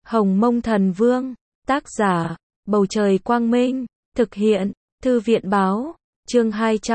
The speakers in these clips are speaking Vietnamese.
Hồng Mông Thần Vương, tác giả, Bầu Trời Quang Minh, thực hiện, Thư viện Báo, chương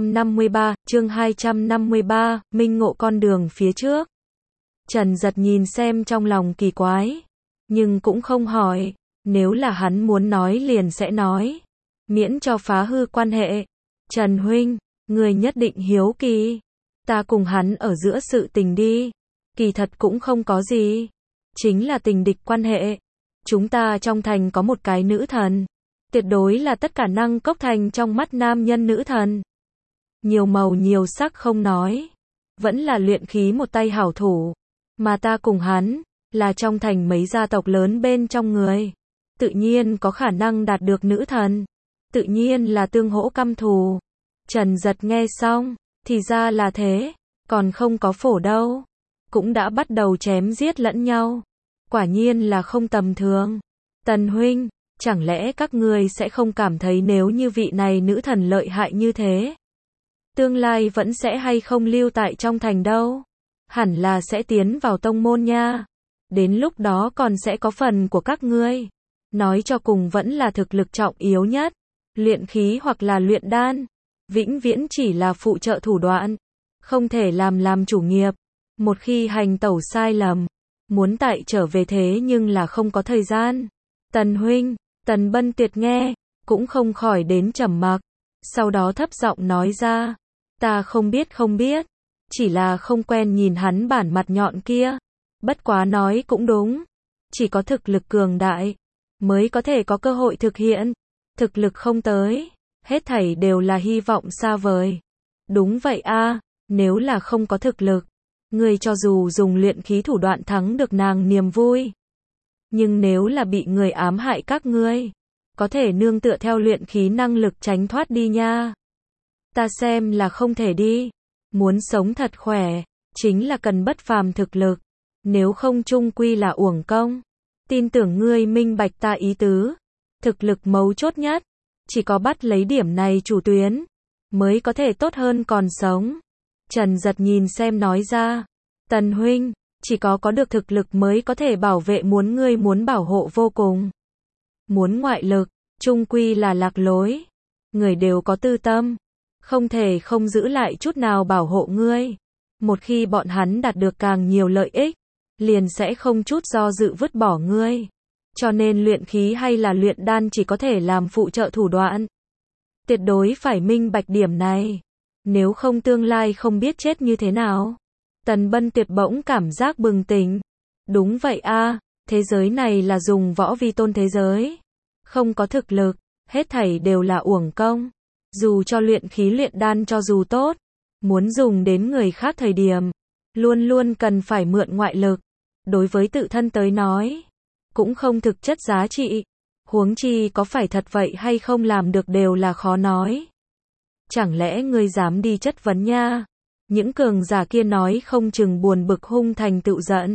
253, minh ngộ con đường phía trước. Trần Giật nhìn xem trong lòng kỳ quái, nhưng cũng không hỏi, nếu là hắn muốn nói liền sẽ nói, miễn cho phá hư quan hệ. Trần huynh, người nhất định hiếu kỳ, ta cùng hắn ở giữa sự tình đi, kỳ thật cũng không có gì, chính là tình địch quan hệ. Chúng ta trong thành có một cái nữ thần, tuyệt đối là tất cả năng cốc thành trong mắt nam nhân nữ thần. Nhiều màu nhiều sắc không nói, vẫn là luyện khí một tay hảo thủ, mà ta cùng hắn, là trong thành mấy gia tộc lớn bên trong người, tự nhiên có khả năng đạt được nữ thần, tự nhiên là tương hỗ căm thù. Trần Giật nghe xong, thì ra là thế, còn không có phổ đâu, cũng đã bắt đầu chém giết lẫn nhau, quả nhiên là không tầm thường. Tần huynh, chẳng lẽ các ngươi sẽ không cảm thấy nếu như vị này nữ thần lợi hại như thế, tương lai vẫn sẽ hay không lưu tại trong thành đâu, hẳn là sẽ tiến vào tông môn nha, đến lúc đó còn sẽ có phần của các ngươi, nói cho cùng vẫn là thực lực trọng yếu nhất, luyện khí hoặc là luyện đan, vĩnh viễn chỉ là phụ trợ thủ đoạn, không thể làm chủ nghiệp, một khi hành tẩu sai lầm, muốn tại trở về thế nhưng là không có thời gian. Tần huynh, Tần Bân Tuyệt nghe, cũng không khỏi đến trầm mặc, sau đó thấp giọng nói ra, ta không biết, chỉ là không quen nhìn hắn bản mặt nhọn kia, bất quá nói cũng đúng, chỉ có thực lực cường đại, mới có thể có cơ hội thực hiện, thực lực không tới, hết thảy đều là hy vọng xa vời. Đúng vậy a, nếu là không có thực lực, ngươi cho dù dùng luyện khí thủ đoạn thắng được nàng niềm vui, nhưng nếu là bị người ám hại các ngươi, có thể nương tựa theo luyện khí năng lực tránh thoát đi nha. Ta xem là không thể đi, muốn sống thật khỏe, chính là cần bất phàm thực lực, nếu không chung quy là uổng công. Tin tưởng ngươi minh bạch ta ý tứ, thực lực mấu chốt nhất, chỉ có bắt lấy điểm này chủ tuyến, mới có thể tốt hơn còn sống. Trần Giật nhìn xem nói ra, Tần huynh, chỉ có được thực lực mới có thể bảo vệ ngươi muốn bảo hộ vô cùng. Muốn ngoại lực, chung quy là lạc lối. Người đều có tư tâm, không thể không giữ lại chút nào bảo hộ ngươi. Một khi bọn hắn đạt được càng nhiều lợi ích, liền sẽ không chút do dự vứt bỏ ngươi. Cho nên luyện khí hay là luyện đan chỉ có thể làm phụ trợ thủ đoạn. Tuyệt đối phải minh bạch điểm này, nếu không tương lai không biết chết như thế nào. Tần Bân Tuyệt bỗng cảm giác bừng tỉnh. Đúng vậy a, thế giới này là dùng võ vi tôn thế giới. Không có thực lực, hết thảy đều là uổng công. Dù cho luyện khí luyện đan cho dù tốt, muốn dùng đến người khác thời điểm, luôn luôn cần phải mượn ngoại lực. Đối với tự thân tới nói, cũng không thực chất giá trị. Huống chi có phải thật vậy hay không làm được đều là khó nói. Chẳng lẽ ngươi dám đi chất vấn nha? Những cường giả kia nói không chừng buồn bực hung thành tựu giận,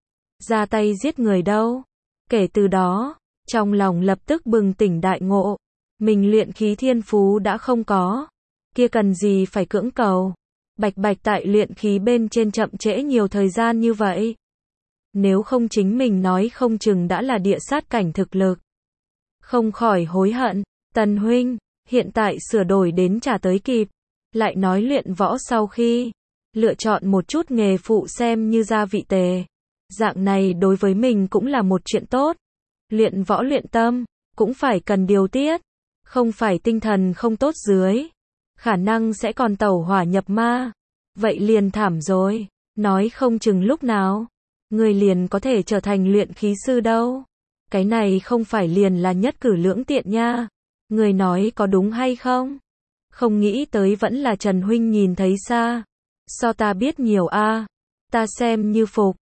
ra tay giết người đâu. Kể từ đó, trong lòng lập tức bừng tỉnh đại ngộ, mình luyện khí thiên phú đã không có, kia cần gì phải cưỡng cầu, bạch tại luyện khí bên trên chậm trễ nhiều thời gian như vậy. Nếu không chính mình nói không chừng đã là địa sát cảnh thực lực. Không khỏi hối hận, Tần huynh, hiện tại sửa đổi đến trả tới kịp. Lại nói luyện võ sau khi lựa chọn một chút nghề phụ xem như gia vị tề. Dạng này đối với mình cũng là một chuyện tốt. Luyện võ luyện tâm, cũng phải cần điều tiết. Không phải tinh thần không tốt dưới, khả năng sẽ còn tẩu hỏa nhập ma. Vậy liền thảm rồi, nói không chừng lúc nào, người liền có thể trở thành luyện khí sư đâu. Cái này không phải liền là nhất cử lưỡng tiện nha. Người nói có đúng hay không? Không nghĩ tới vẫn là Trần huynh nhìn thấy xa. So ta biết nhiều a, ta xem như phục.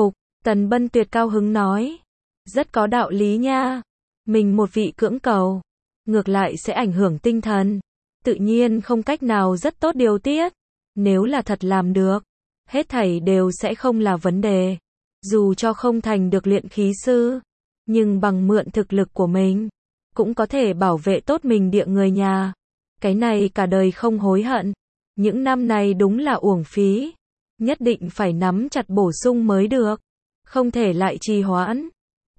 Tần Bân Tuyệt cao hứng nói. Rất có đạo lý nha. Mình một vị cưỡng cầu, ngược lại sẽ ảnh hưởng tinh thần. Tự nhiên không cách nào rất tốt điều tiết. Nếu là thật làm được, hết thảy đều sẽ không là vấn đề. Dù cho không thành được luyện khí sư, nhưng bằng mượn thực lực của mình, cũng có thể bảo vệ tốt mình địa người nhà. Cái này cả đời không hối hận. Những năm này đúng là uổng phí. Nhất định phải nắm chặt bổ sung mới được. Không thể lại trì hoãn.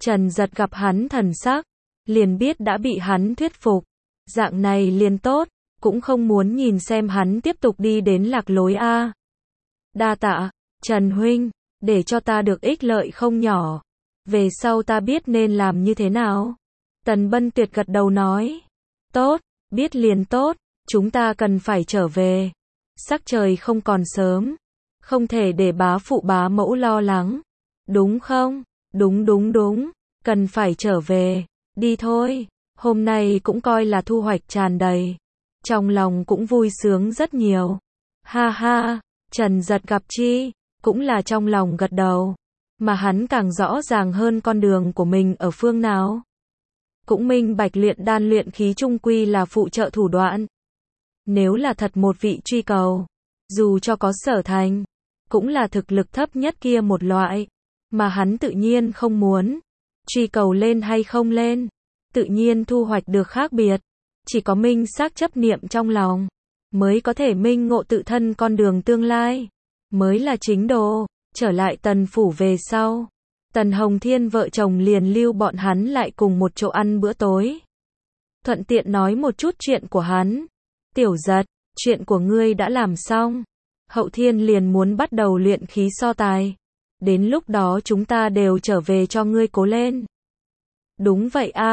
Trần Giật gặp hắn thần sắc, liền biết đã bị hắn thuyết phục. Dạng này liền tốt, cũng không muốn nhìn xem hắn tiếp tục đi đến lạc lối a. Đa tạ, Trần huynh, để cho ta được ích lợi không nhỏ. Về sau ta biết nên làm như thế nào. Tần Bân Tuyệt gật đầu nói. Tốt, biết liền tốt, chúng ta cần phải trở về. Sắc trời không còn sớm, không thể để bá phụ bá mẫu lo lắng. Đúng không? Đúng, cần phải trở về. Đi thôi, hôm nay cũng coi là thu hoạch tràn đầy. Trong lòng cũng vui sướng rất nhiều. Ha ha, Trần Giật gặp chi, cũng là trong lòng gật đầu. Mà hắn càng rõ ràng hơn con đường của mình ở phương nào. Cũng minh bạch luyện đan luyện khí chung quy là phụ trợ thủ đoạn. Nếu là thật một vị truy cầu, dù cho có sở thành, cũng là thực lực thấp nhất kia một loại, mà hắn tự nhiên không muốn. Truy cầu lên hay không lên, tự nhiên thu hoạch được khác biệt. Chỉ có minh xác chấp niệm trong lòng, mới có thể minh ngộ tự thân con đường tương lai, mới là chính đồ. Trở lại Tần phủ về sau, Tần Hồng Thiên vợ chồng liền lưu bọn hắn lại cùng một chỗ ăn bữa tối. Thuận tiện nói một chút chuyện của hắn. Tiểu Giật, chuyện của ngươi đã làm xong. Hậu Thiên liền muốn bắt đầu luyện khí so tài. Đến lúc đó chúng ta đều trở về cho ngươi cố lên. Đúng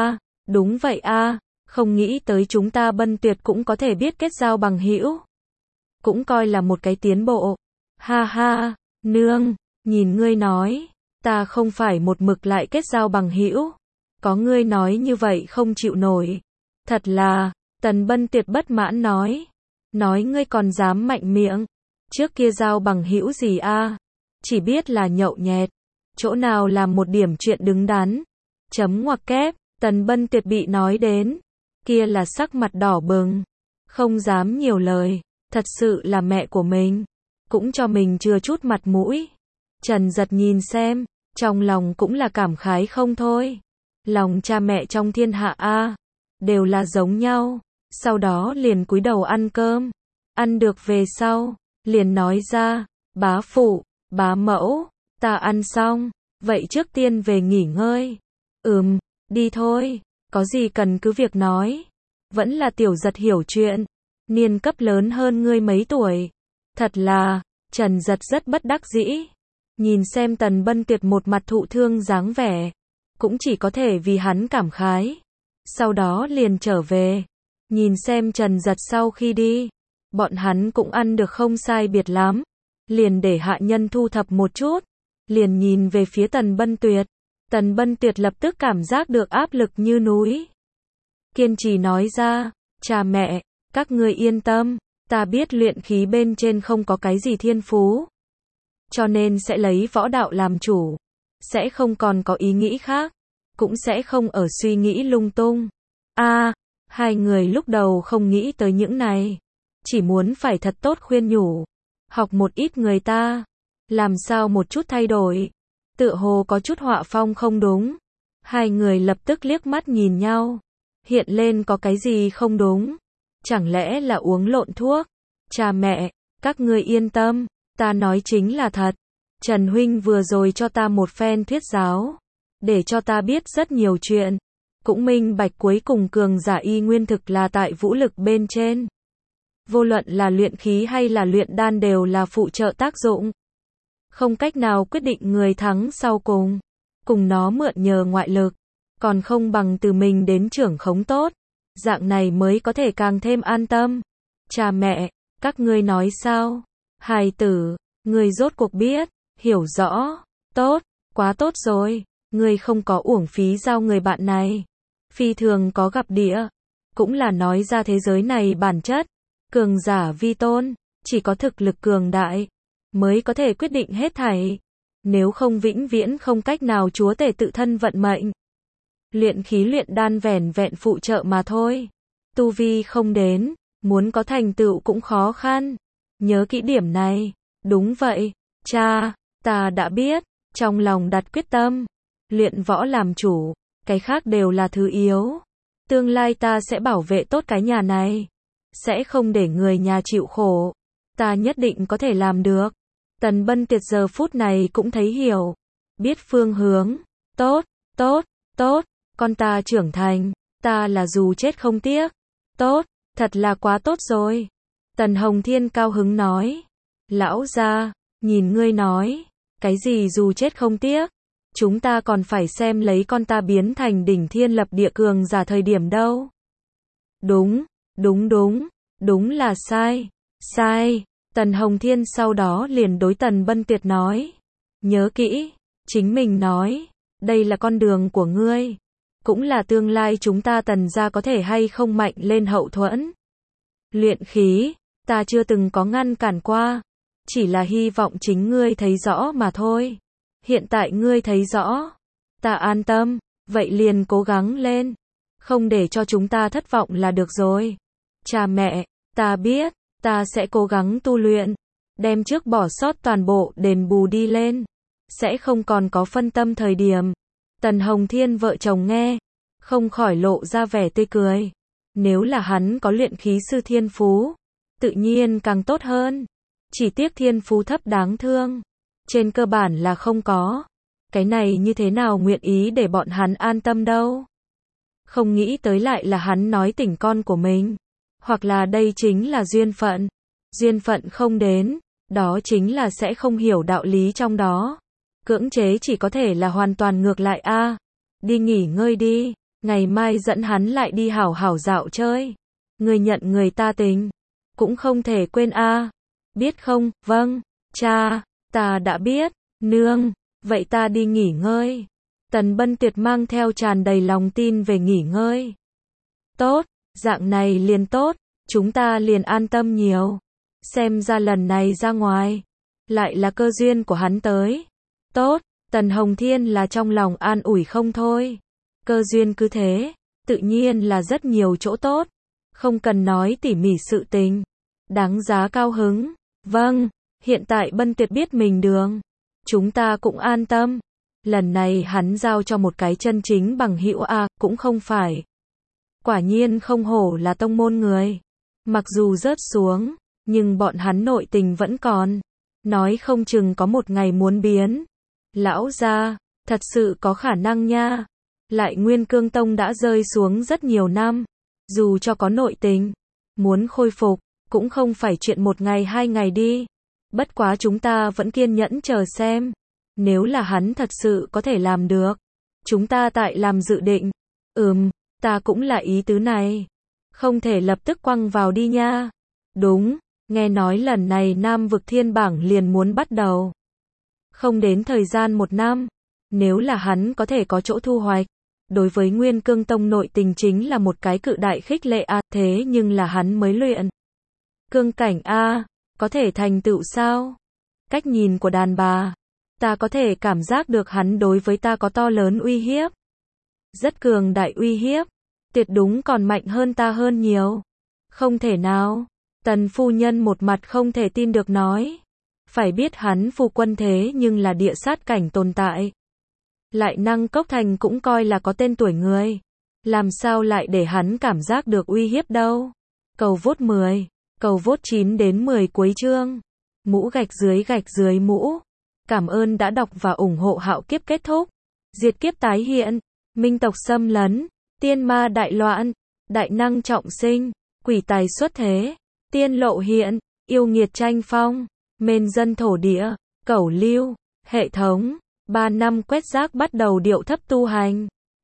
vậy a, không nghĩ tới chúng ta Bân Tuyệt cũng có thể biết kết giao bằng hữu. Cũng coi là một cái tiến bộ. Ha ha, nương, nhìn ngươi nói, ta không phải một mực lại kết giao bằng hữu. Có ngươi nói như vậy không chịu nổi. Thật là, Tần Bân Tuyệt bất mãn nói. Nói ngươi còn dám mạnh miệng. Trước kia giao bằng hữu gì a? Chỉ biết là nhậu nhẹt. Chỗ nào làm một điểm chuyện đứng đắn. Chấm ngoặc kép, Tần Bân Tuyệt bị nói đến. Kia là sắc mặt đỏ bừng. Không dám nhiều lời. Thật sự là mẹ của mình. Cũng cho mình chừa chút mặt mũi. Trần Giật nhìn xem, trong lòng cũng là cảm khái không thôi. Lòng cha mẹ trong thiên hạ a, đều là giống nhau. Sau đó liền cúi đầu ăn cơm. Ăn được về sau, liền nói ra, bá phụ, bá mẫu, ta ăn xong, vậy trước tiên về nghỉ ngơi. Đi thôi, có gì cần cứ việc nói. Vẫn là Tiểu Giật hiểu chuyện, niên cấp lớn hơn ngươi mấy tuổi. Thật là, Trần Giật rất bất đắc dĩ. Nhìn xem Tần Bân Tuyệt một mặt thụ thương dáng vẻ, cũng chỉ có thể vì hắn cảm khái. Sau đó liền trở về, nhìn xem Trần Giật sau khi đi, bọn hắn cũng ăn được không sai biệt lắm, liền để hạ nhân thu thập một chút, liền nhìn về phía Tần Bân Tuyệt. Tần Bân Tuyệt lập tức cảm giác được áp lực như núi. Kiên trì nói ra, cha mẹ, các ngươi yên tâm, ta biết luyện khí bên trên không có cái gì thiên phú. Cho nên sẽ lấy võ đạo làm chủ, sẽ không còn có ý nghĩ khác, cũng sẽ không ở suy nghĩ lung tung. Hai người lúc đầu không nghĩ tới những này, chỉ muốn phải thật tốt khuyên nhủ, học một ít người ta, làm sao một chút thay đổi, tựa hồ có chút họa phong không đúng. Hai người lập tức liếc mắt nhìn nhau, hiện lên có cái gì không đúng, chẳng lẽ là uống lộn thuốc. Cha mẹ, các ngươi yên tâm, ta nói chính là thật. Trần huynh vừa rồi cho ta một phen thuyết giáo, để cho ta biết rất nhiều chuyện, cũng minh bạch cuối cùng cường giả y nguyên thực là tại vũ lực bên trên. Vô luận là luyện khí hay là luyện đan đều là phụ trợ tác dụng, không cách nào quyết định người thắng sau cùng. Cùng nó mượn nhờ ngoại lực, còn không bằng từ mình đến trưởng khống tốt, dạng này mới có thể càng thêm an tâm. Cha mẹ, các ngươi nói sao? Hài tử, ngươi rốt cuộc biết, hiểu rõ, tốt, quá tốt rồi, ngươi không có uổng phí giao người bạn này. Phi thường có gặp địa, cũng là nói ra thế giới này bản chất, cường giả vi tôn, chỉ có thực lực cường đại, mới có thể quyết định hết thảy. Nếu không vĩnh viễn không cách nào chúa tể tự thân vận mệnh. Luyện khí luyện đan vẻn vẹn phụ trợ mà thôi. Tu vi không đến, muốn có thành tựu cũng khó khăn. Nhớ kỹ điểm này. Đúng vậy, cha, ta đã biết, trong lòng đặt quyết tâm. Luyện võ làm chủ, cái khác đều là thứ yếu. Tương lai ta sẽ bảo vệ tốt cái nhà này. Sẽ không để người nhà chịu khổ. Ta nhất định có thể làm được. Tần Bân Tuyệt giờ phút này cũng thấy hiểu. Biết phương hướng. Tốt, Tốt, tốt, con ta trưởng thành, ta là dù chết không tiếc. Tốt, thật là quá tốt rồi. Tần Hồng Thiên cao hứng nói. Lão gia, nhìn ngươi nói, cái gì dù chết không tiếc? Chúng ta còn phải xem lấy con ta biến thành đỉnh thiên lập địa cường giả thời điểm đâu. Đúng, đúng đúng, đúng là sai, sai. Tần Hồng Thiên sau đó liền đối Tần Bân Tiệt nói. Nhớ kỹ, chính mình nói, đây là con đường của ngươi. Cũng là tương lai chúng ta Tần gia có thể hay không mạnh lên hậu thuẫn. Luyện khí, ta chưa từng có ngăn cản qua. Chỉ là hy vọng chính ngươi thấy rõ mà thôi. Hiện tại ngươi thấy rõ. Ta an tâm, vậy liền cố gắng lên. Không để cho chúng ta thất vọng là được rồi. Cha mẹ, ta biết, ta sẽ cố gắng tu luyện. Đem trước bỏ sót toàn bộ đền bù đi lên. Sẽ không còn có phân tâm thời điểm. Tần Hồng Thiên vợ chồng nghe, không khỏi lộ ra vẻ tươi cười. Nếu là hắn có luyện khí sư thiên phú, tự nhiên càng tốt hơn. Chỉ tiếc thiên phú thấp đáng thương. Trên cơ bản là không có. Cái này như thế nào nguyện ý để bọn hắn an tâm đâu. Không nghĩ tới lại là hắn nói tỉnh con của mình. Hoặc là đây chính là duyên phận. Duyên phận không đến, đó chính là sẽ không hiểu đạo lý trong đó. Cưỡng chế chỉ có thể là hoàn toàn ngược lại a. Đi nghỉ ngơi đi, ngày mai dẫn hắn lại đi hảo hảo dạo chơi. Người nhận người ta tình, cũng không thể quên a. Biết không? Vâng, cha, ta đã biết. Nương, vậy ta đi nghỉ ngơi. Tần Bân Tiệt mang theo tràn đầy lòng tin về nghỉ ngơi. Tốt, dạng này liền tốt, chúng ta liền an tâm nhiều. Xem ra lần này ra ngoài, lại là cơ duyên của hắn tới. Tốt, Tần Hồng Thiên là trong lòng an ủi không thôi. Cơ duyên cứ thế, tự nhiên là rất nhiều chỗ tốt. Không cần nói tỉ mỉ sự tình. Đáng giá cao hứng. Vâng, hiện tại Bân Tiệt biết mình đường. Chúng ta cũng an tâm. Lần này hắn giao cho một cái chân chính bằng hữu a, cũng không phải. Quả nhiên không hổ là tông môn người. Mặc dù rớt xuống, nhưng bọn hắn nội tình vẫn còn. Nói không chừng có một ngày muốn biến. Lão gia, thật sự có khả năng nha. Lại Nguyên Cương Tông đã rơi xuống rất nhiều năm. Dù cho có nội tình, muốn khôi phục, cũng không phải chuyện một ngày hai ngày đi. Bất quá chúng ta vẫn kiên nhẫn chờ xem. Nếu là hắn thật sự có thể làm được, chúng ta tại làm dự định. Ta cũng là ý tứ này. Không thể lập tức quăng vào đi nha. Đúng, nghe nói lần này Nam Vực Thiên Bảng liền muốn bắt đầu. Không đến thời gian 1 năm. Nếu là hắn có thể có chỗ thu hoạch, đối với Nguyên Cương Tông nội tình chính là một cái cự đại khích lệ a. Thế nhưng là hắn mới luyện cương cảnh a, có thể thành tựu sao? Cách nhìn của đàn bà, ta có thể cảm giác được hắn đối với ta có to lớn uy hiếp. Rất cường đại uy hiếp, tuyệt đúng còn mạnh hơn ta hơn nhiều. Không thể nào. Tần phu nhân một mặt không thể tin được nói. Phải biết hắn phu quân thế nhưng là địa sát cảnh tồn tại. Lại Năng Cốc Thành cũng coi là có tên tuổi người. Làm sao lại để hắn cảm giác được uy hiếp đâu. Cầu vote 10, cầu vote 9 đến 10 cuối chương. Mũ gạch dưới mũ. Cảm ơn đã đọc và ủng hộ Hạo Kiếp kết thúc. Diệt kiếp tái hiện. Minh tộc xâm lấn. Tiên ma đại loạn. Đại năng trọng sinh. Quỷ tài xuất thế. Tiên lộ hiện. Yêu nghiệt tranh phong. Mên dân thổ địa. Cẩu lưu. Hệ thống. 3 năm quét rác bắt đầu điệu thấp tu hành.